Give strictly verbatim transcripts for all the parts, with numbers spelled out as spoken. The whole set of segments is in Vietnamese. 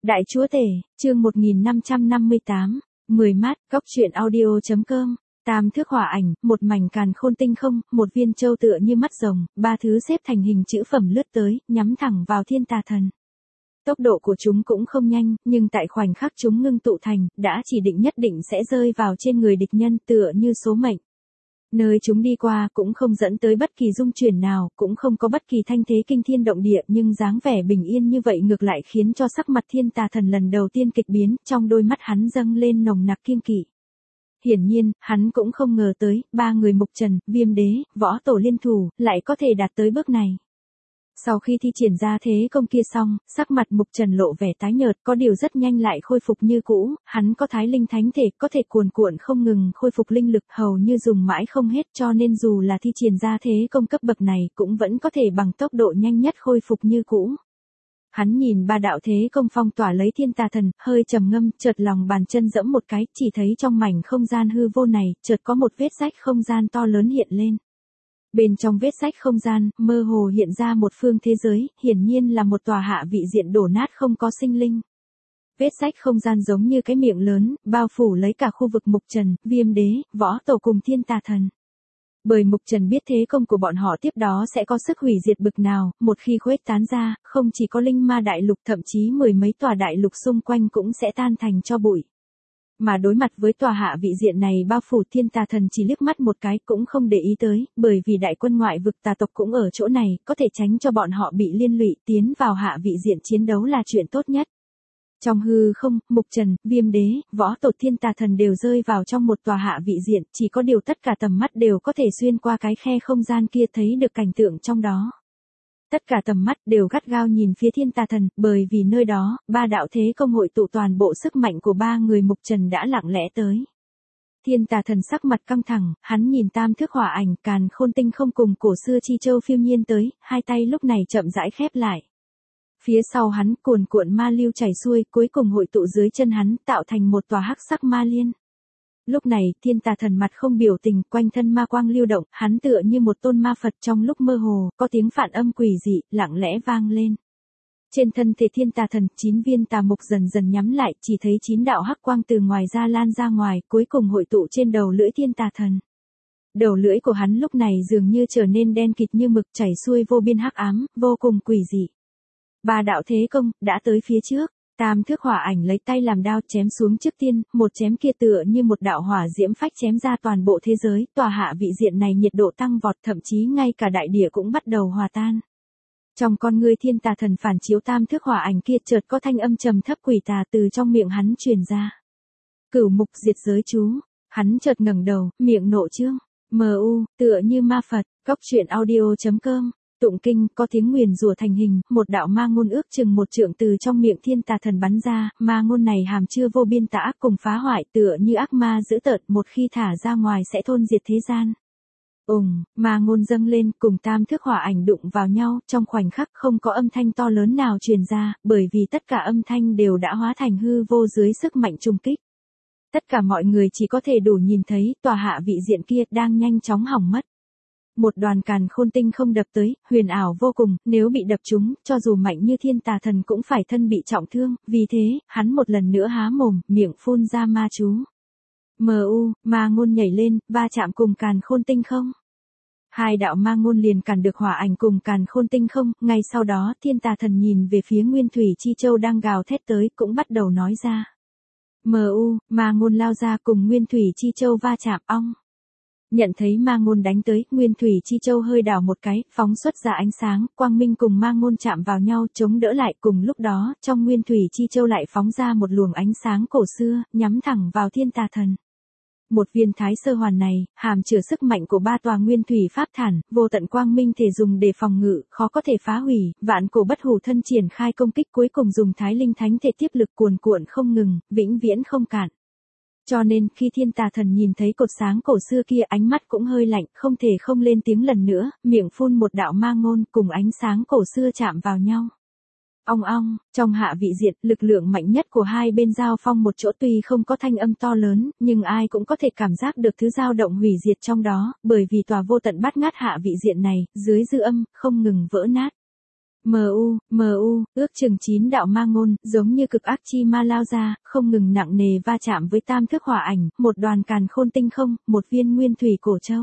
Đại chúa tể, chương một nghìn năm trăm năm mươi tám, mười mát, góc truyện audio.com, tam thước hỏa ảnh, một mảnh càn khôn tinh không, một viên châu tựa như mắt rồng, ba thứ xếp thành hình chữ phẩm lướt tới, nhắm thẳng vào thiên tà thần. Tốc độ của chúng cũng không nhanh, nhưng tại khoảnh khắc chúng ngưng tụ thành, đã chỉ định nhất định sẽ rơi vào trên người địch nhân tựa như số mệnh. Nơi chúng đi qua cũng không dẫn tới bất kỳ dung chuyển nào, cũng không có bất kỳ thanh thế kinh thiên động địa, nhưng dáng vẻ bình yên như vậy ngược lại khiến cho sắc mặt thiên tà thần lần đầu tiên kịch biến, trong đôi mắt hắn dâng lên nồng nặc kiêng kỵ. Hiển nhiên, hắn cũng không ngờ tới, ba người Mục Trần, Viêm Đế, Võ Tổ liên thủ, lại có thể đạt tới bước này. Sau khi thi triển ra thế công kia xong, sắc mặt Mục Trần lộ vẻ tái nhợt, có điều rất nhanh lại khôi phục như cũ, hắn có thái linh thánh thể, có thể cuồn cuộn không ngừng khôi phục linh lực hầu như dùng mãi không hết, cho nên dù là thi triển ra thế công cấp bậc này cũng vẫn có thể bằng tốc độ nhanh nhất khôi phục như cũ. Hắn nhìn ba đạo thế công phong tỏa lấy thiên tà thần, hơi trầm ngâm, chợt lòng bàn chân giẫm một cái, chỉ thấy trong mảnh không gian hư vô này, chợt có một vết rách không gian to lớn hiện lên. Bên trong vết rách không gian, mơ hồ hiện ra một phương thế giới, hiển nhiên là một tòa hạ vị diện đổ nát không có sinh linh. Vết rách không gian giống như cái miệng lớn, bao phủ lấy cả khu vực Mục Trần, Viêm Đế, Võ Tổ cùng thiên tà thần. Bởi Mục Trần biết thế công của bọn họ tiếp đó sẽ có sức hủy diệt bực nào, một khi khuếch tán ra, không chỉ có linh ma đại lục thậm chí mười mấy tòa đại lục xung quanh cũng sẽ tan thành cho bụi. Mà đối mặt với tòa hạ vị diện này bao phủ thiên tà thần chỉ liếc mắt một cái cũng không để ý tới, bởi vì đại quân ngoại vực tà tộc cũng ở chỗ này, có thể tránh cho bọn họ bị liên lụy tiến vào hạ vị diện chiến đấu là chuyện tốt nhất. Trong hư không, Mục Trần, Viêm Đế, Võ Tổ thiên tà thần đều rơi vào trong một tòa hạ vị diện, chỉ có điều tất cả tầm mắt đều có thể xuyên qua cái khe không gian kia thấy được cảnh tượng trong đó. Tất cả tầm mắt đều gắt gao nhìn phía thiên tà thần, bởi vì nơi đó, ba đạo thế công hội tụ toàn bộ sức mạnh của ba người Mục Trần đã lặng lẽ tới. Thiên tà thần sắc mặt căng thẳng, hắn nhìn tam thước hỏa ảnh càn khôn tinh không cùng cổ xưa chi châu phiêu nhiên tới, hai tay lúc này chậm rãi khép lại. Phía sau hắn cuồn cuộn ma lưu chảy xuôi, cuối cùng hội tụ dưới chân hắn, tạo thành một tòa hắc sắc ma liên. Lúc này, thiên tà thần mặt không biểu tình, quanh thân ma quang lưu động, hắn tựa như một tôn ma Phật trong lúc mơ hồ, có tiếng phản âm quỷ dị, lặng lẽ vang lên. Trên thân thể thiên tà thần, chín viên tà mục dần dần nhắm lại, chỉ thấy chín đạo hắc quang từ ngoài ra lan ra ngoài, cuối cùng hội tụ trên đầu lưỡi thiên tà thần. Đầu lưỡi của hắn lúc này dường như trở nên đen kịt như mực chảy xuôi vô biên hắc ám, vô cùng quỷ dị. Ba đạo thế công, đã tới phía trước. Tam thước hỏa ảnh lấy tay làm đao chém xuống trước tiên, một chém kia tựa như một đạo hỏa diễm phách chém ra toàn bộ thế giới, tòa hạ vị diện này nhiệt độ tăng vọt, thậm chí ngay cả đại địa cũng bắt đầu hòa tan. Trong con ngươi thiên tà thần phản chiếu tam thước hỏa ảnh kia chợt có thanh âm trầm thấp quỷ tà từ trong miệng hắn truyền ra. Cửu mục diệt giới chú, hắn chợt ngẩng đầu, miệng nộ trương, mờ u, tựa như ma Phật, góc truyện audio.com. Tụng kinh, có tiếng nguyền rủa thành hình, một đạo ma ngôn ước chừng một trượng từ trong miệng thiên tà thần bắn ra, ma ngôn này hàm chứa vô biên tà ác cùng phá hoại tựa như ác ma dữ tợn, một khi thả ra ngoài sẽ thôn diệt thế gian. Ùng, ma ngôn dâng lên, cùng tam thước hỏa ảnh đụng vào nhau, trong khoảnh khắc không có âm thanh to lớn nào truyền ra, bởi vì tất cả âm thanh đều đã hóa thành hư vô dưới sức mạnh trùng kích. Tất cả mọi người chỉ có thể đủ nhìn thấy, tòa hạ vị diện kia đang nhanh chóng hỏng mất. Một đoàn càn khôn tinh không đập tới, huyền ảo vô cùng, nếu bị đập trúng, cho dù mạnh như thiên tà thần cũng phải thân bị trọng thương, vì thế, hắn một lần nữa há mồm, miệng phun ra ma chú. Mờ u, ma ngôn nhảy lên, va chạm cùng càn khôn tinh không. Hai đạo ma ngôn liền cản được hỏa ảnh cùng càn khôn tinh không, ngay sau đó thiên tà thần nhìn về phía Nguyên Thủy Chi Châu đang gào thét tới, cũng bắt đầu nói ra. Mờ u, ma ngôn lao ra cùng Nguyên Thủy Chi Châu va chạm, ong. Nhận thấy ma ngôn đánh tới, Nguyên Thủy Chi Châu hơi đảo một cái, phóng xuất ra ánh sáng, quang minh cùng ma ngôn chạm vào nhau chống đỡ lại, cùng lúc đó, trong Nguyên Thủy Chi Châu lại phóng ra một luồng ánh sáng cổ xưa, nhắm thẳng vào thiên tà thần. Một viên thái sơ hoàn này, hàm chứa sức mạnh của ba tòa Nguyên Thủy Pháp Thản, vô tận quang minh thể dùng để phòng ngự, khó có thể phá hủy, vạn cổ bất hủ thân triển khai công kích cuối cùng dùng thái linh thánh thể tiếp lực cuồn cuộn không ngừng, vĩnh viễn không cạn. Cho nên, khi thiên tà thần nhìn thấy cột sáng cổ xưa kia ánh mắt cũng hơi lạnh, không thể không lên tiếng lần nữa, miệng phun một đạo ma ngôn cùng ánh sáng cổ xưa chạm vào nhau. Ong ong, trong hạ vị diện, lực lượng mạnh nhất của hai bên giao phong một chỗ tuy không có thanh âm to lớn, nhưng ai cũng có thể cảm giác được thứ dao động hủy diệt trong đó, bởi vì tòa vô tận bát ngát hạ vị diện này, dưới dư âm, không ngừng vỡ nát. Mờ u, mờ u, ước chừng chín đạo ma ngôn, giống như cực ác chi ma lao ra, không ngừng nặng nề va chạm với tam thức hỏa ảnh, một đoàn càn khôn tinh không, một viên nguyên thủy cổ châu.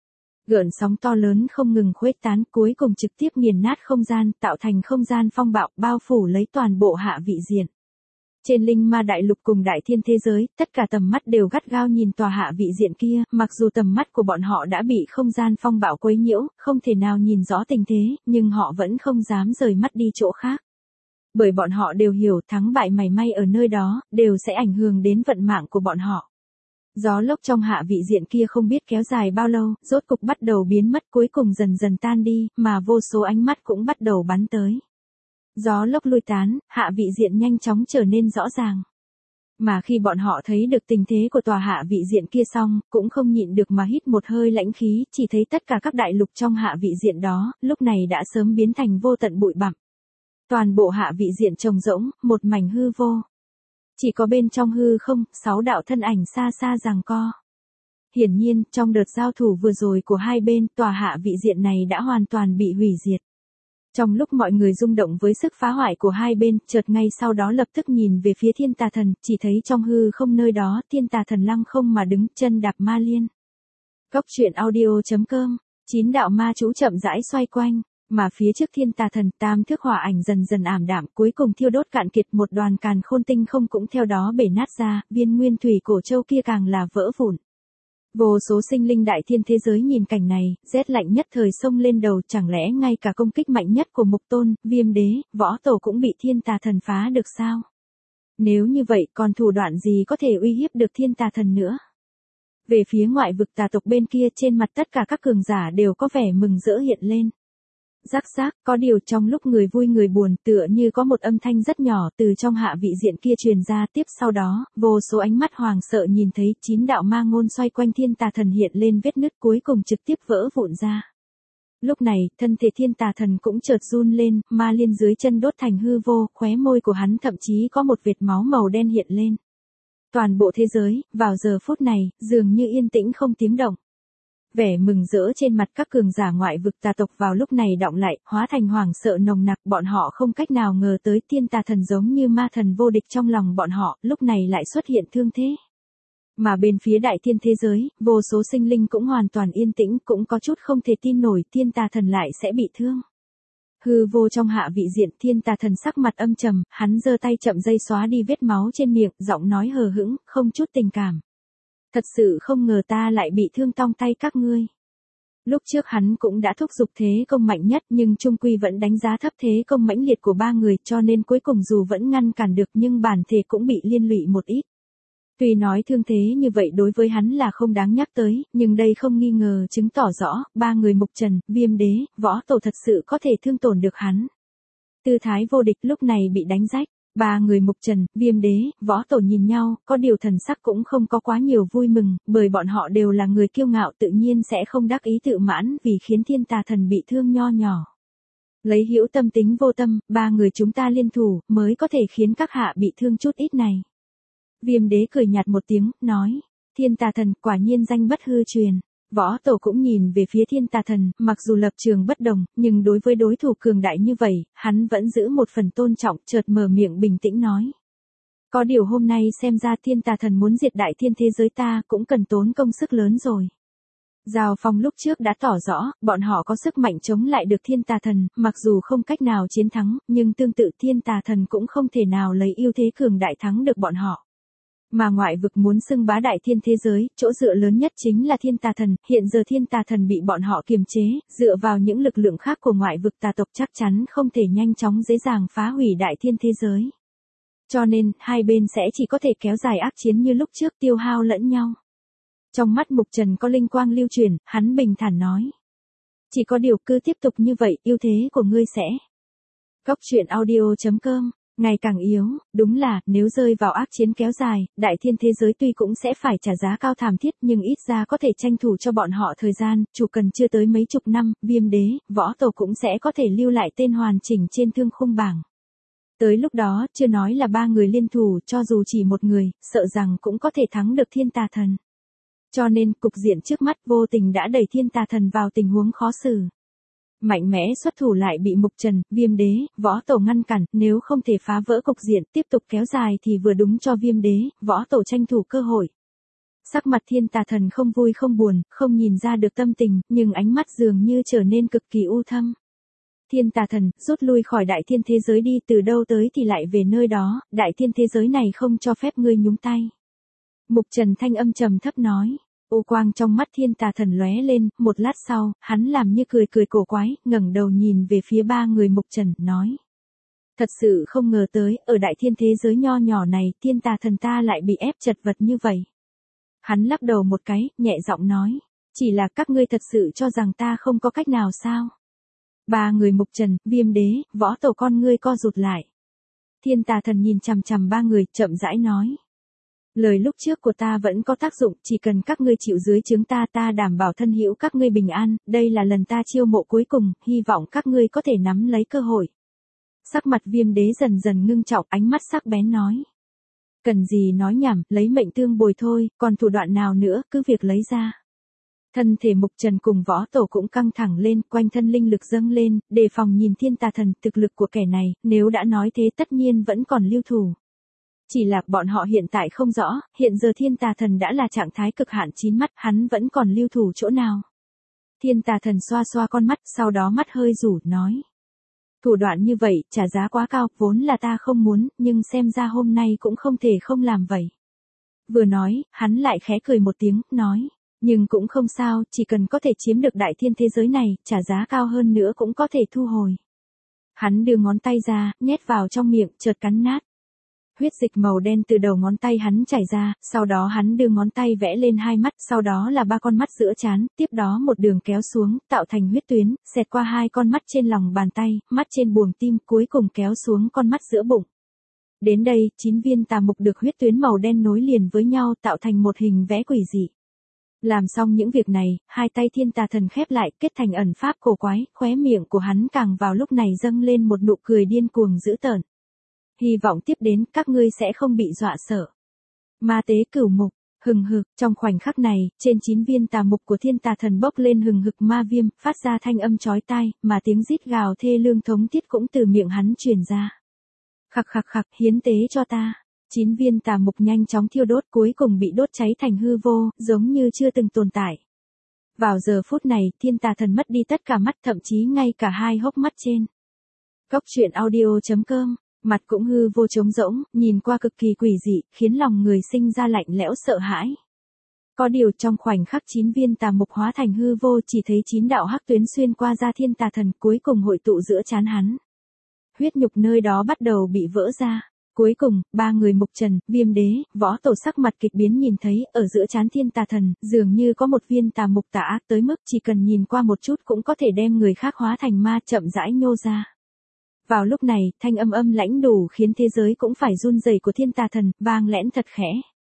Gợn sóng to lớn không ngừng khuếch tán, cuối cùng trực tiếp nghiền nát không gian, tạo thành không gian phong bạo, bao phủ lấy toàn bộ hạ vị diện. Trên linh ma đại lục cùng đại thiên thế giới, tất cả tầm mắt đều gắt gao nhìn tòa hạ vị diện kia, mặc dù tầm mắt của bọn họ đã bị không gian phong bạo quấy nhiễu, không thể nào nhìn rõ tình thế, nhưng họ vẫn không dám rời mắt đi chỗ khác. Bởi bọn họ đều hiểu thắng bại mảy may ở nơi đó, đều sẽ ảnh hưởng đến vận mạng của bọn họ. Gió lốc trong hạ vị diện kia không biết kéo dài bao lâu, rốt cục bắt đầu biến mất, cuối cùng dần dần tan đi, mà vô số ánh mắt cũng bắt đầu bắn tới. Gió lốc lui tán, hạ vị diện nhanh chóng trở nên rõ ràng. Mà khi bọn họ thấy được tình thế của tòa hạ vị diện kia xong, cũng không nhịn được mà hít một hơi lãnh khí, chỉ thấy tất cả các đại lục trong hạ vị diện đó, lúc này đã sớm biến thành vô tận bụi bặm. Toàn bộ hạ vị diện trống rỗng, một mảnh hư vô. Chỉ có bên trong hư không, sáu đạo thân ảnh xa xa giằng co. Hiển nhiên, trong đợt giao thủ vừa rồi của hai bên, tòa hạ vị diện này đã hoàn toàn bị hủy diệt. Trong lúc mọi người rung động với sức phá hoại của hai bên, chợt ngay sau đó lập tức nhìn về phía thiên tà thần, chỉ thấy trong hư không nơi đó, thiên tà thần lăng không mà đứng, chân đạp ma liên. Cốc truyện audio chấm com, chín đạo ma chú chậm rãi xoay quanh, mà phía trước thiên tà thần, tam thức hỏa ảnh dần dần ảm đạm, cuối cùng thiêu đốt cạn kiệt, một đoàn càn khôn tinh không cũng theo đó bể nát ra, viên nguyên thủy cổ châu kia càng là vỡ vụn. Vô số sinh linh đại thiên thế giới nhìn cảnh này, rét lạnh nhất thời xông lên đầu, chẳng lẽ ngay cả công kích mạnh nhất của Mục Tôn, Viêm Đế, Võ Tổ cũng bị thiên tà thần phá được sao? Nếu như vậy, còn thủ đoạn gì có thể uy hiếp được thiên tà thần nữa? Về phía ngoại vực tà tộc bên kia, trên mặt tất cả các cường giả đều có vẻ mừng rỡ hiện lên. Rắc rắc, có điều trong lúc người vui người buồn, tựa như có một âm thanh rất nhỏ từ trong hạ vị diện kia truyền ra, tiếp sau đó, vô số ánh mắt hoàng sợ nhìn thấy chín đạo ma ngôn xoay quanh thiên tà thần hiện lên vết nứt, cuối cùng trực tiếp vỡ vụn ra. Lúc này, thân thể thiên tà thần cũng chợt run lên, ma liên dưới chân đốt thành hư vô, khóe môi của hắn thậm chí có một vệt máu màu đen hiện lên. Toàn bộ thế giới, vào giờ phút này, dường như yên tĩnh không tiếng động. Vẻ mừng rỡ trên mặt các cường giả ngoại vực tà tộc vào lúc này đọng lại, hóa thành hoảng sợ nồng nặc, bọn họ không cách nào ngờ tới thiên tà thần giống như ma thần vô địch trong lòng bọn họ, lúc này lại xuất hiện thương thế. Mà bên phía đại thiên thế giới, vô số sinh linh cũng hoàn toàn yên tĩnh, cũng có chút không thể tin nổi thiên tà thần lại sẽ bị thương. Hư vô trong hạ vị diện, thiên tà thần sắc mặt âm trầm, hắn giơ tay chậm dây xóa đi vết máu trên miệng, giọng nói hờ hững, không chút tình cảm. Thật sự không ngờ ta lại bị thương tong tay các ngươi. Lúc trước hắn cũng đã thúc giục thế công mạnh nhất, nhưng trung quy vẫn đánh giá thấp thế công mãnh liệt của ba người, cho nên cuối cùng dù vẫn ngăn cản được nhưng bản thể cũng bị liên lụy một ít. Tuy nói thương thế như vậy đối với hắn là không đáng nhắc tới, nhưng đây không nghi ngờ chứng tỏ rõ, ba người Mục Trần, Viêm Đế, Võ Tổ thật sự có thể thương tổn được hắn. Tư thái vô địch lúc này bị đánh rách. Ba người Mục Trần, Viêm Đế, Võ Tổ nhìn nhau, có điều thần sắc cũng không có quá nhiều vui mừng, bởi bọn họ đều là người kiêu ngạo, tự nhiên sẽ không đắc ý tự mãn vì khiến thiên tà thần bị thương nho nhỏ. Lấy hữu tâm tính vô tâm, ba người chúng ta liên thủ, mới có thể khiến các hạ bị thương chút ít này. Viêm Đế cười nhạt một tiếng, nói, thiên tà thần quả nhiên danh bất hư truyền. Võ Tổ cũng nhìn về phía thiên tà thần, mặc dù lập trường bất đồng, nhưng đối với đối thủ cường đại như vậy, hắn vẫn giữ một phần tôn trọng, chợt mở miệng bình tĩnh nói. Có điều hôm nay xem ra thiên tà thần muốn diệt đại thiên thế giới ta cũng cần tốn công sức lớn rồi. Giao phong lúc trước đã tỏ rõ, bọn họ có sức mạnh chống lại được thiên tà thần, mặc dù không cách nào chiến thắng, nhưng tương tự thiên tà thần cũng không thể nào lấy ưu thế cường đại thắng được bọn họ. Mà ngoại vực muốn xưng bá đại thiên thế giới, chỗ dựa lớn nhất chính là thiên tà thần, hiện giờ thiên tà thần bị bọn họ kiềm chế, dựa vào những lực lượng khác của ngoại vực tà tộc chắc chắn không thể nhanh chóng dễ dàng phá hủy đại thiên thế giới. Cho nên, hai bên sẽ chỉ có thể kéo dài ác chiến như lúc trước, tiêu hao lẫn nhau. Trong mắt Mục Trần có linh quang lưu chuyển, hắn bình thản nói. Chỉ có điều cứ tiếp tục như vậy, ưu thế của ngươi sẽ. Cốc truyện audio chấm com ngày càng yếu, đúng là, nếu rơi vào ác chiến kéo dài, đại thiên thế giới tuy cũng sẽ phải trả giá cao thảm thiết nhưng ít ra có thể tranh thủ cho bọn họ thời gian, chủ cần chưa tới mấy chục năm, Viêm Đế, Võ Tổ cũng sẽ có thể lưu lại tên hoàn chỉnh trên thương khung bảng. Tới lúc đó, chưa nói là ba người liên thủ, cho dù chỉ một người, sợ rằng cũng có thể thắng được thiên tà thần. Cho nên, cục diện trước mắt vô tình đã đẩy thiên tà thần vào tình huống khó xử. Mạnh mẽ xuất thủ lại bị Mục Trần, Viêm Đế, Võ Tổ ngăn cản, nếu không thể phá vỡ cục diện tiếp tục kéo dài thì vừa đúng cho Viêm Đế, Võ Tổ tranh thủ cơ hội. Sắc mặt Thiên Tà Thần không vui không buồn, không nhìn ra được tâm tình, nhưng ánh mắt dường như trở nên cực kỳ u thâm. Thiên Tà Thần, rút lui khỏi đại thiên thế giới đi, từ đâu tới thì lại về nơi đó, đại thiên thế giới này không cho phép ngươi nhúng tay. Mục Trần thanh âm trầm thấp nói. U quang trong mắt Thiên Tà Thần lóe lên, một lát sau, hắn làm như cười cười cổ quái, ngẩng đầu nhìn về phía ba người Mục Trần, nói. Thật sự không ngờ tới, ở đại thiên thế giới nho nhỏ này, Thiên Tà Thần ta lại bị ép chật vật như vậy. Hắn lắc đầu một cái, nhẹ giọng nói. Chỉ là các ngươi thật sự cho rằng ta không có cách nào sao? Ba người Mục Trần, Viêm Đế, Võ Tổ con ngươi co rụt lại. Thiên Tà Thần nhìn chằm chằm ba người, chậm rãi nói. Lời lúc trước của ta vẫn có tác dụng, chỉ cần các ngươi chịu dưới trướng ta, ta đảm bảo thân hữu các ngươi bình an, đây là lần ta chiêu mộ cuối cùng, hy vọng các ngươi có thể nắm lấy cơ hội. Sắc mặt Viêm Đế dần dần ngưng trọng, ánh mắt sắc bén nói. Cần gì nói nhảm, lấy mệnh tương bồi thôi, còn thủ đoạn nào nữa, cứ việc lấy ra. Thân thể Mục Trần cùng Võ Tổ cũng căng thẳng lên, quanh thân linh lực dâng lên, đề phòng nhìn Thiên Tà Thần, thực lực của kẻ này, nếu đã nói thế tất nhiên vẫn còn lưu thủ. Chỉ là bọn họ hiện tại không rõ, hiện giờ Thiên Tà Thần đã là trạng thái cực hạn chín mắt, hắn vẫn còn lưu thủ chỗ nào. Thiên Tà Thần xoa xoa con mắt, sau đó mắt hơi rủ, nói. Thủ đoạn như vậy, trả giá quá cao, vốn là ta không muốn, nhưng xem ra hôm nay cũng không thể không làm vậy. Vừa nói, hắn lại khẽ cười một tiếng, nói. Nhưng cũng không sao, chỉ cần có thể chiếm được đại thiên thế giới này, trả giá cao hơn nữa cũng có thể thu hồi. Hắn đưa ngón tay ra, nhét vào trong miệng, chợt cắn nát. Huyết dịch màu đen từ đầu ngón tay hắn chảy ra, sau đó hắn đưa ngón tay vẽ lên hai mắt, sau đó là ba con mắt giữa trán, tiếp đó một đường kéo xuống, tạo thành huyết tuyến, xẹt qua hai con mắt trên lòng bàn tay, mắt trên buồng tim, cuối cùng kéo xuống con mắt giữa bụng. Đến đây, chín viên tà mục được huyết tuyến màu đen nối liền với nhau tạo thành một hình vẽ quỷ dị. Làm xong những việc này, hai tay Thiên Tà Thần khép lại, kết thành ẩn pháp cổ quái, khóe miệng của hắn càng vào lúc này dâng lên một nụ cười điên cuồng dữ tợn. Hy vọng tiếp đến các ngươi sẽ không bị dọa sợ. Ma tế cửu mục, hừng hực, trong khoảnh khắc này, trên chín viên tà mục của Thiên Tà Thần bốc lên hừng hực ma viêm, phát ra thanh âm chói tai, mà tiếng rít gào thê lương thống thiết cũng từ miệng hắn truyền ra. Khặc khặc khặc, hiến tế cho ta. Chín viên tà mục nhanh chóng thiêu đốt, cuối cùng bị đốt cháy thành hư vô, giống như chưa từng tồn tại. Vào giờ phút này, Thiên Tà Thần mất đi tất cả mắt, thậm chí ngay cả hai hốc mắt trên. Cốc truyện audio chấm com, mặt cũng hư vô trống rỗng, nhìn qua cực kỳ quỷ dị, khiến lòng người sinh ra lạnh lẽo sợ hãi. Có điều trong khoảnh khắc chín viên tà mục hóa thành hư vô, chỉ thấy chín đạo hắc tuyến xuyên qua da Thiên Tà Thần, cuối cùng hội tụ giữa trán hắn. Huyết nhục nơi đó bắt đầu bị vỡ ra. Cuối cùng, ba người Mục Trần, Viêm Đế, Võ Tổ sắc mặt kịch biến nhìn thấy, ở giữa trán Thiên Tà Thần, dường như có một viên tà mục tà ác tới mức chỉ cần nhìn qua một chút cũng có thể đem người khác hóa thành ma, chậm rãi nhô ra. Vào lúc này, thanh âm âm lãnh đủ khiến thế giới cũng phải run rẩy của Thiên Tà Thần, vang lẽn thật khẽ.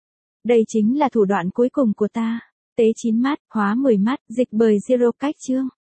Đây chính là thủ đoạn cuối cùng của ta. Tế chín mát, hóa mười mát, dịch bời zero cách chương.